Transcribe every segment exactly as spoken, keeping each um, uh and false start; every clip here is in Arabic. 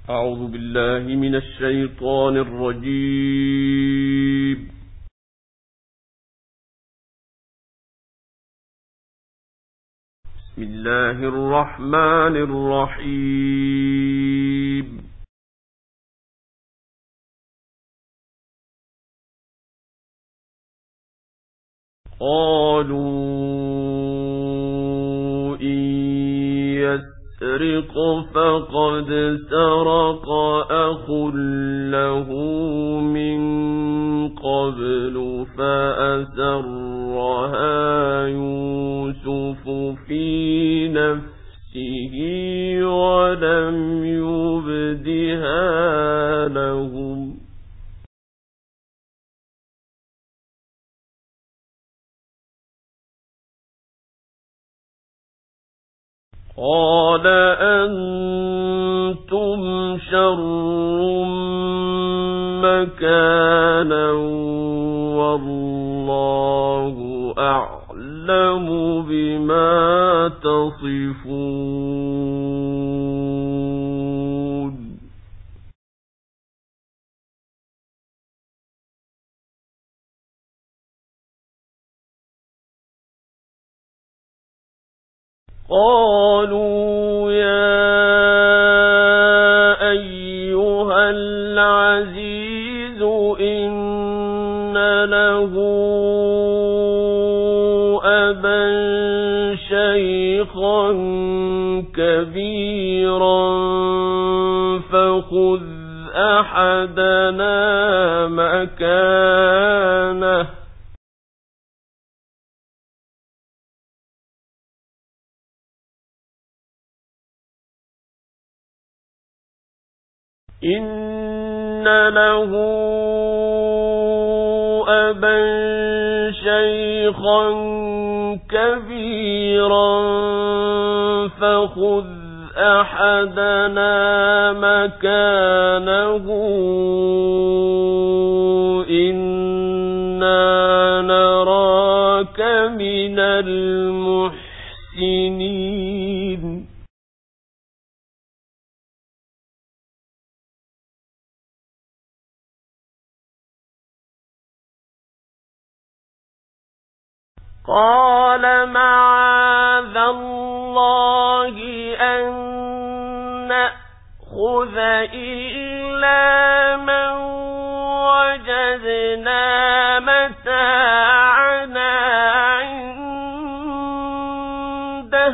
أعوذ بالله من الشيطان الرجيم. بسم الله الرحمن الرحيم. قالوا إن يسرق فقد سرق أخ له من قبل فأسرها يوسف في نفسه ولم يبدها لهم. قال أنتم شر مكانا والله أعلم بما تصفون. قالوا يا أيها العزيز إن له أبا شيخا كبيرا فخذ أحدنا مكانه إن له أبا شيخا كبيرا فخذ أحدنا مكانه إنا نراك من المحسنين. قال معاذ الله أن نأخذ إلا من وجدنا متاعنا عنده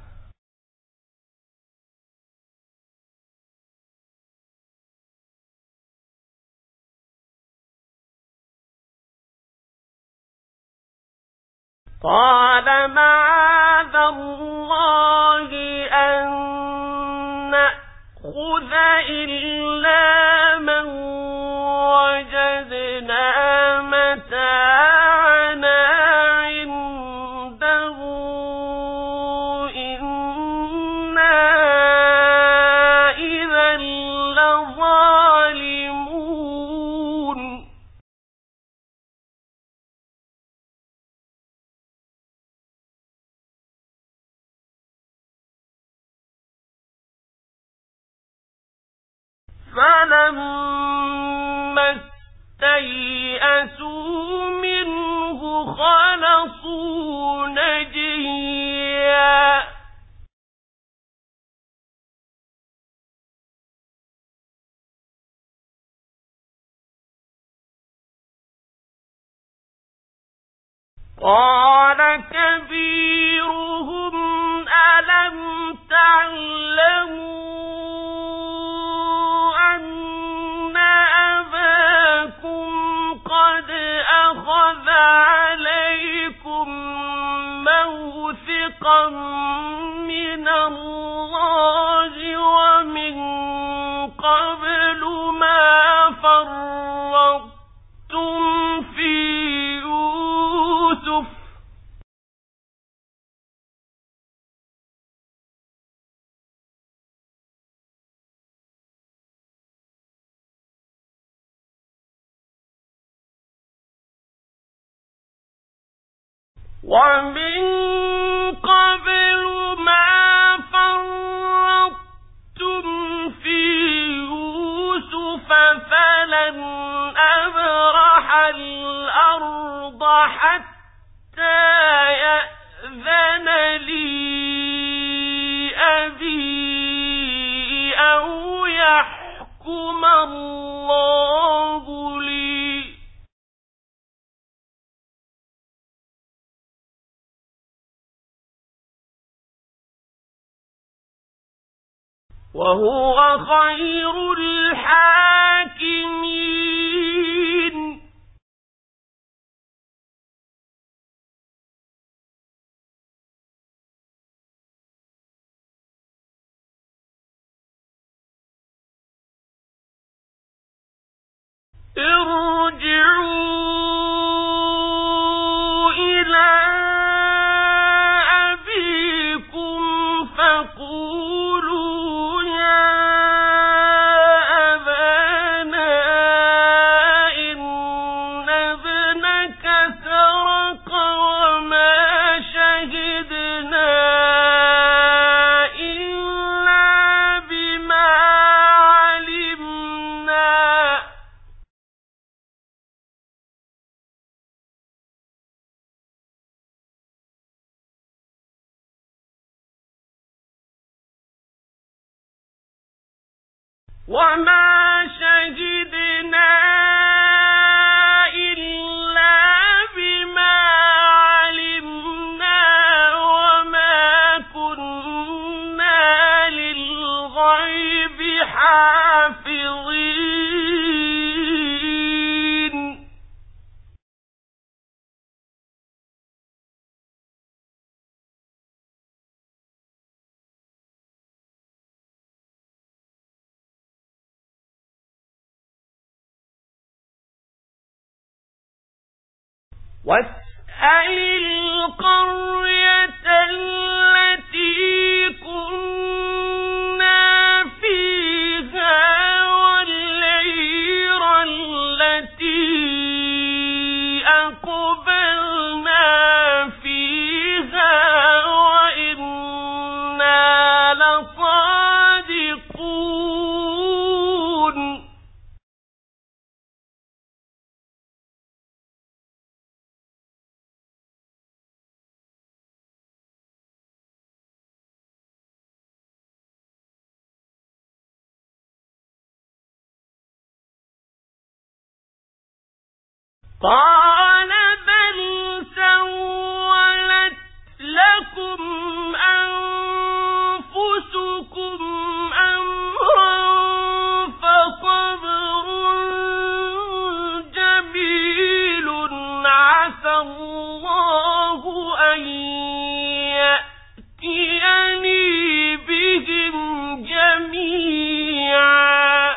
قال معاذ الله أن نأخذ إلا من وجدنا متاعنا عنده إنا إذا لظالمون. فلما استيئسوا منه خلصوا نجيا قال كبيرهم ألم تعلموا أن أباكم قد أخذ عليكم موثقا من الله ومن قبل ما فرطتم في يوسف ومن قبل ما فرطتم في حتى يأذن لي أبي أو يحكم الله لي وهو خير الحاكمين. ارجعوا إلى أبيكم فقولوا يا أبانا إن ابنك سرق وما شهدنا إلا بما علمنا وما شهدنا إلا بما علمنا وما كنا للغيب حافظين. واسأل القرية التي كنا فيها والعير التي أقبلنا فيها وإنا لصادقون. قال بل سولت لكم أنفسكم أمرا فصبر جميل عسى الله أن يأتيني بهم جميعا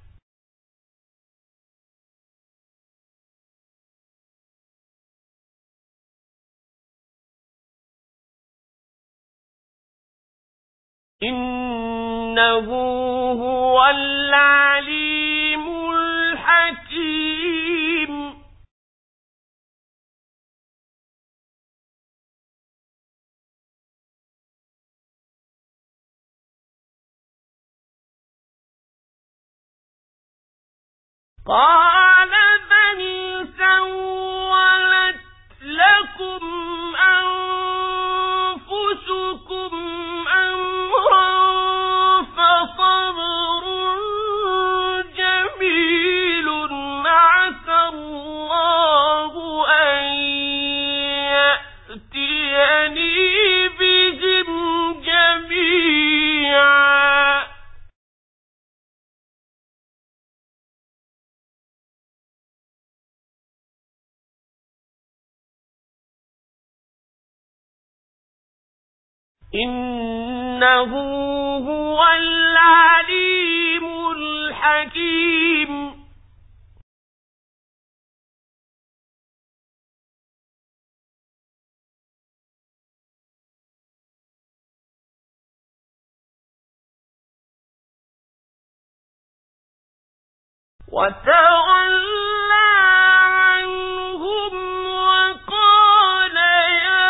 إنه هو العليم الحكيم. قال بل سولت لكم أنفسكم أمرا فصبر جميل عسى الله أن يأتيني بهم جميعا إنه هو العليم الحكيم. وتولى عنهم وقال يا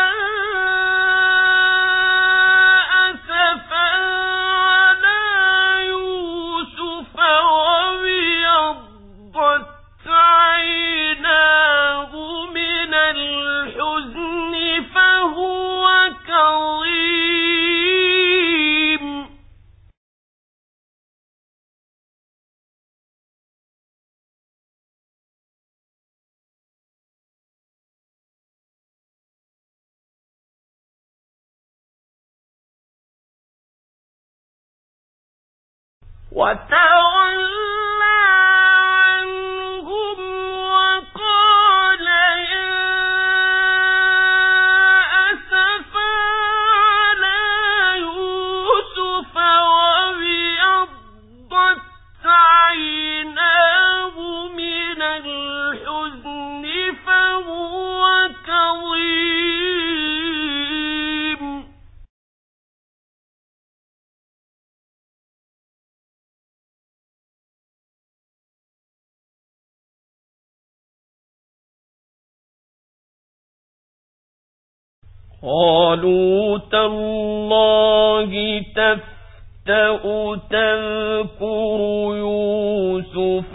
أسفا على يوسف وابيضت عيناه من وتولى عنهم وقال يا أسفا على يوسف وابيضت عيناه من الحزن فهو كظيم. قالوا تالله تفتأ تذكر يوسف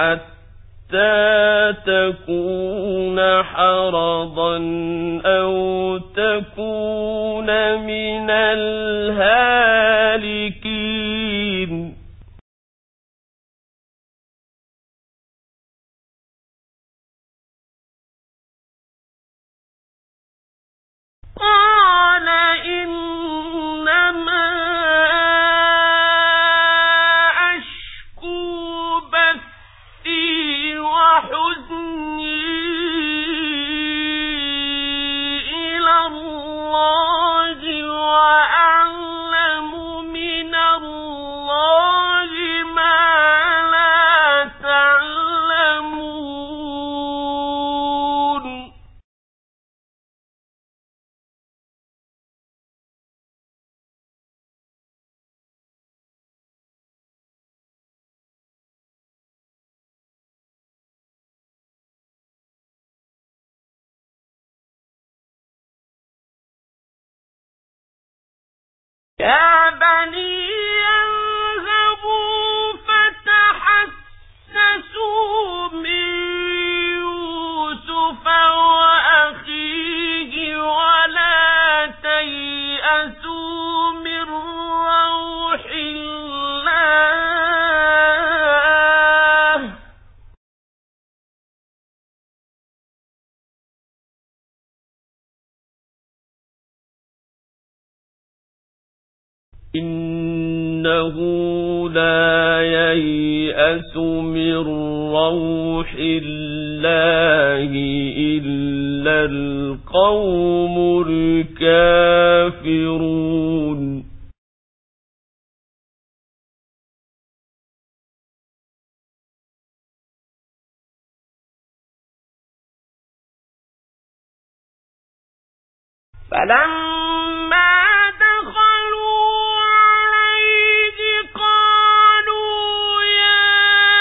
حتى تكون حرضا أو تكون من الهالكين. قال إنما أشكو بثي وحزني إلى الله وأعلم من الله ما لا تعلمون. يا بني اذهبوا فتحسسوا من يوسف وأخيه ولا تيأسوا من روح الله إنه لا ييأس من روح الله إلا القوم الكافرون. فلما دخلوا عليه قالوا يا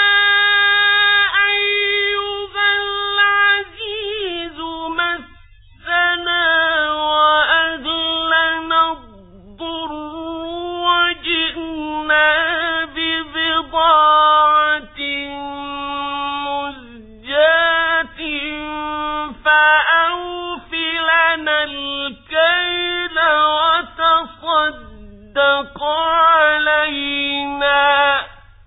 أيها العزيز مسنا وأهلنا الضر وجئنا ببضاعة مزجاة فأوف لنا الكيل وتصدق علينا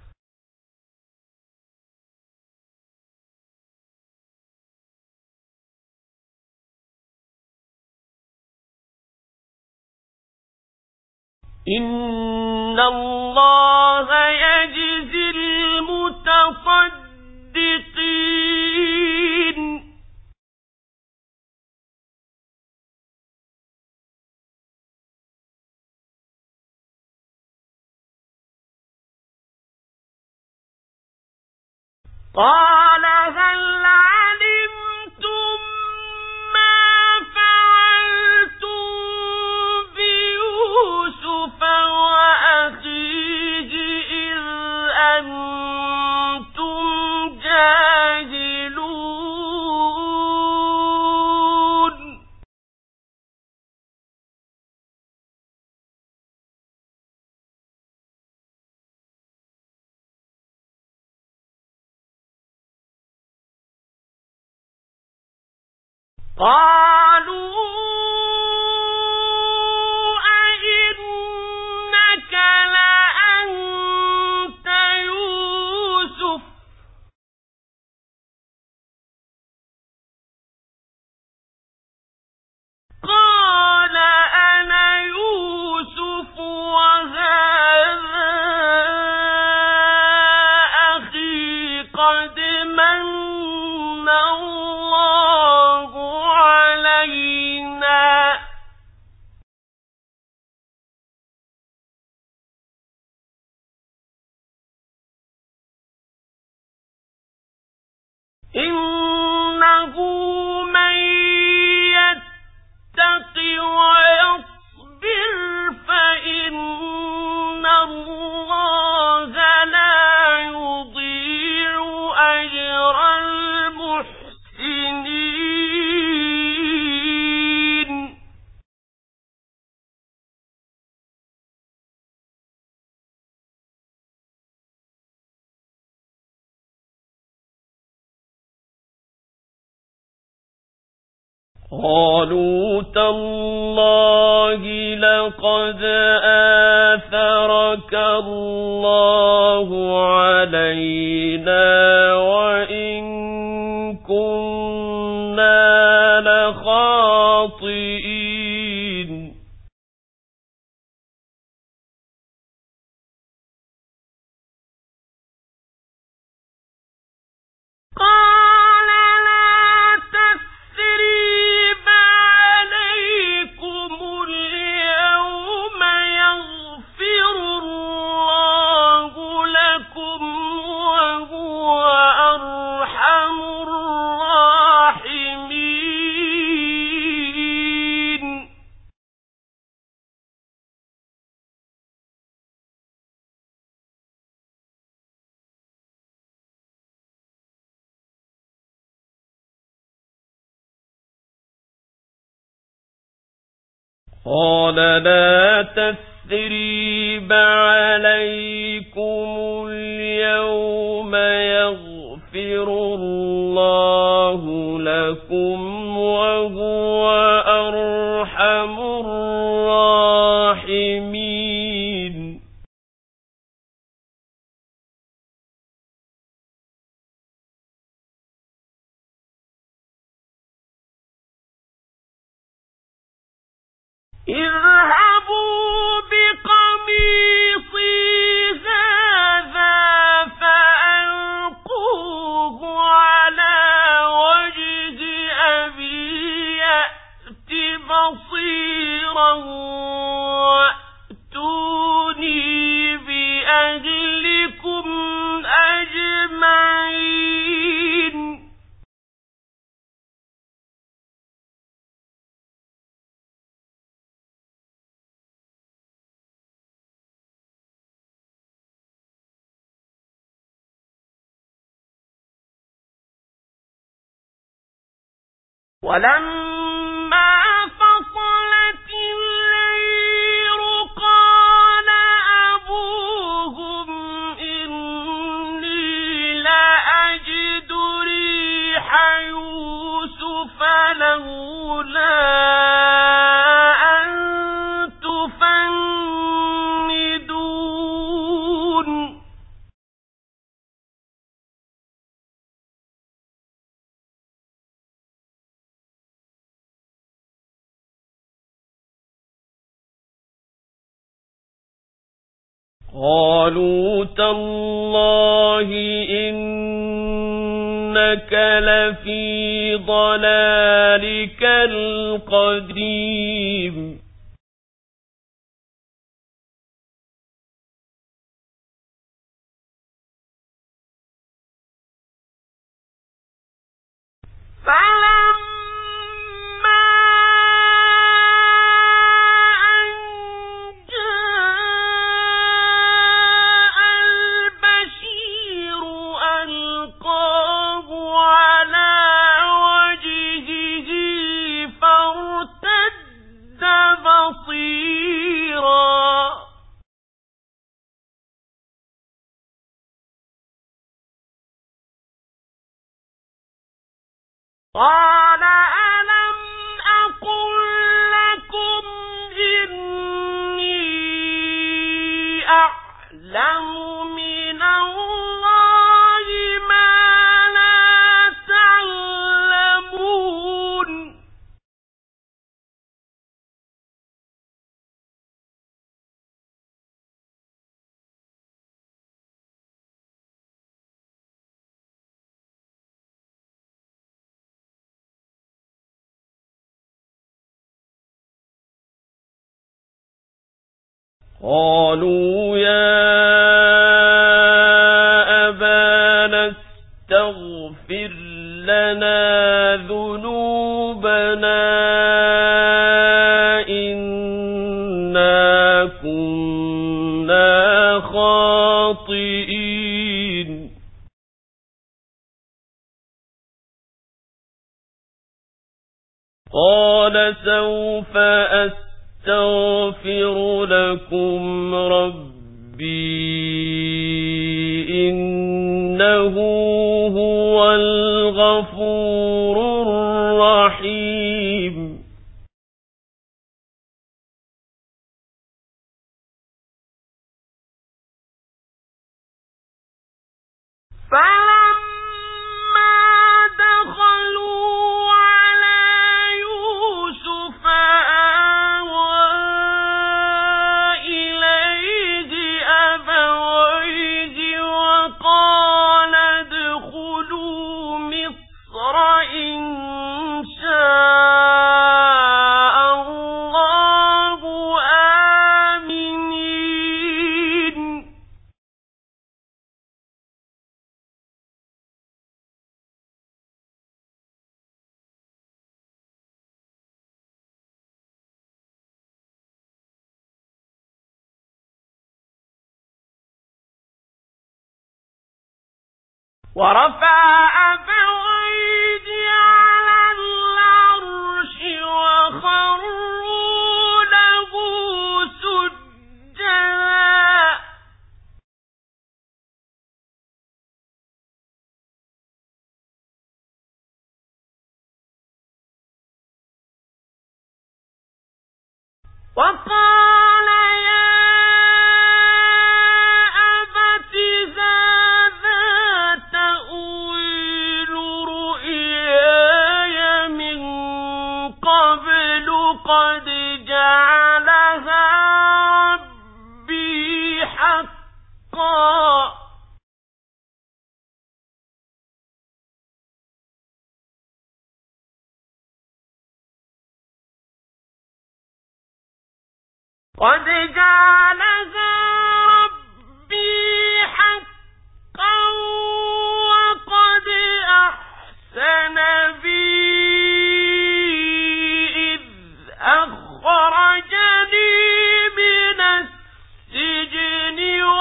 إن الله يجزي المتصدقين. قال هل علمتم ما فعلتم بيوسف وأخيه إذ أنتم جاهلون. قالوا أئنك لأنت يوسف قال أنا يوسف وهذا إنه من يتق ويصبر فإن الله لا يضيع أجر المحسنين. قالوا تالله لقد آثرك الله علينا وإن كنا لخاطئين. قال لا تثريب عليكم اليوم يغفر الله لكم وهو أرحم الراحمين. اذهبوا بقميصي هذا فألقوه على وجه أبي يأت بصيرا وأتوني بأهلكم أجمعين. ولما فصلت العير قال أبوهم إني لأجد ريح يوسف لولا أن تفندون. قالوا تالله إنك لفي ضلالك القديم. فلما أن جاء البشير ألقاه على وجهه فارتد بصيرا. قال ألم أقل لكم إني أعلم من الله ما لا تعلمون. قالوا يا أبانا استغفر خاطئين. قال سوف أستغفر لكم ربي إنه هو الغفور الرحيم. فلما دخلوا على يوسف آوى إليه أبويه وقال ادخلوا مصر إن شاء الله آمنين. ورفع أبويه على العرش وخروا له سجدا وقال يا أبت هذا تأويل رؤياي من قبل قد جعلها ربي حقا قد جعلها ربي حقا وقد أحسن بي إذ أخرجني من السجن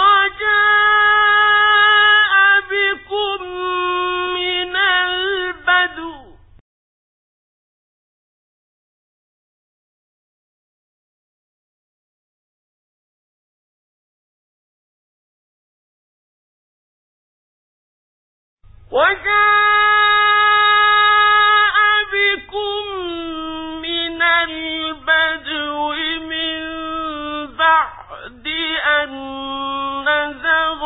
وجاء بكم من البدو وجاء بكم من البدو من بعد أن نزغ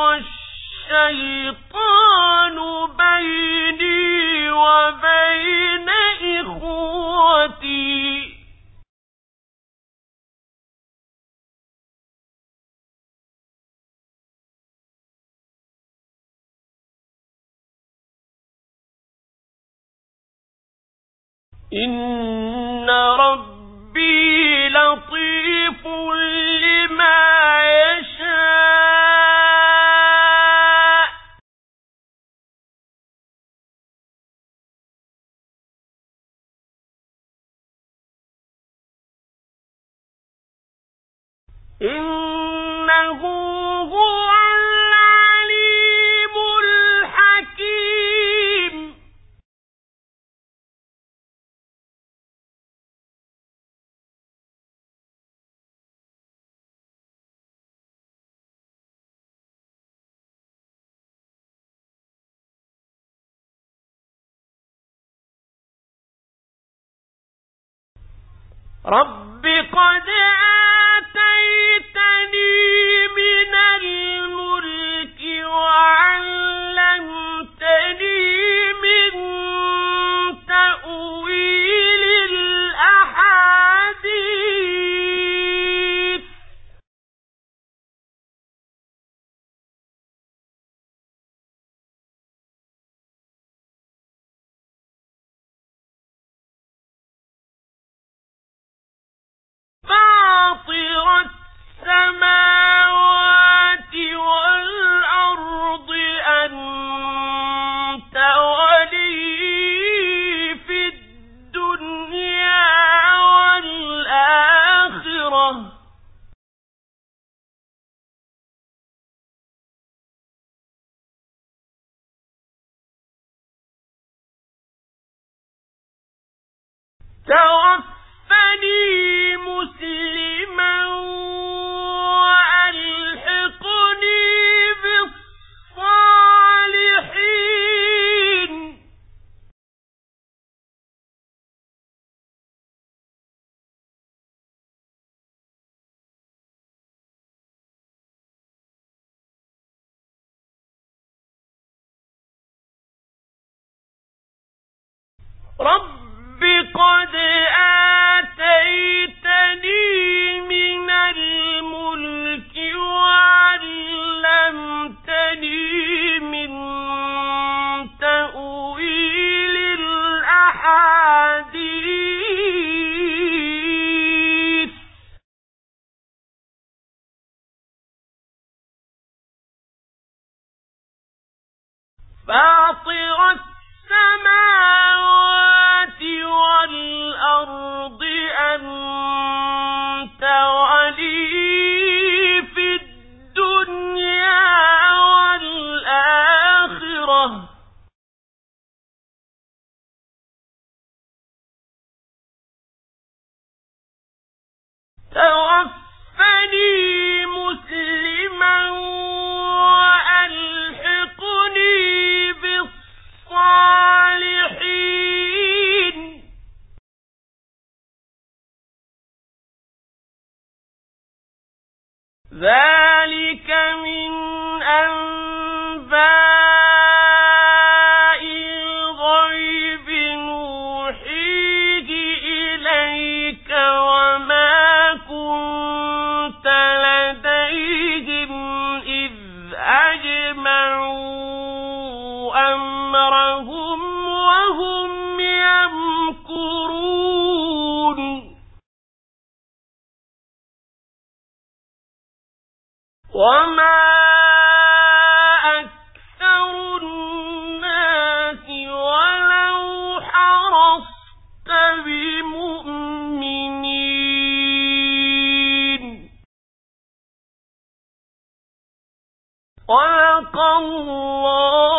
الشيطان بيني وبين إخوتي إن ربي لطيف لما يشاء إنه هو العليم الحكيم. رب قد آتيتني من الملك وعلمتني من تأويل الأحاديث فاطر توفني مسلما وألحقني بالصالحين. رب قد آتيتني من الملك وعلمتني من تأويل الأحاديث فاطر السماوات والأرض أنت ولي في الدنيا والآخرة توفني مسلما وألحقني بالصالحين. ذلك من أنباء الغيب نوحيه إليك وما كنت لديهم إذ أجمعوا أمرهم وهم يمكرون. وما أكثر الناس ولو حرصت بمؤمنين. صدق الله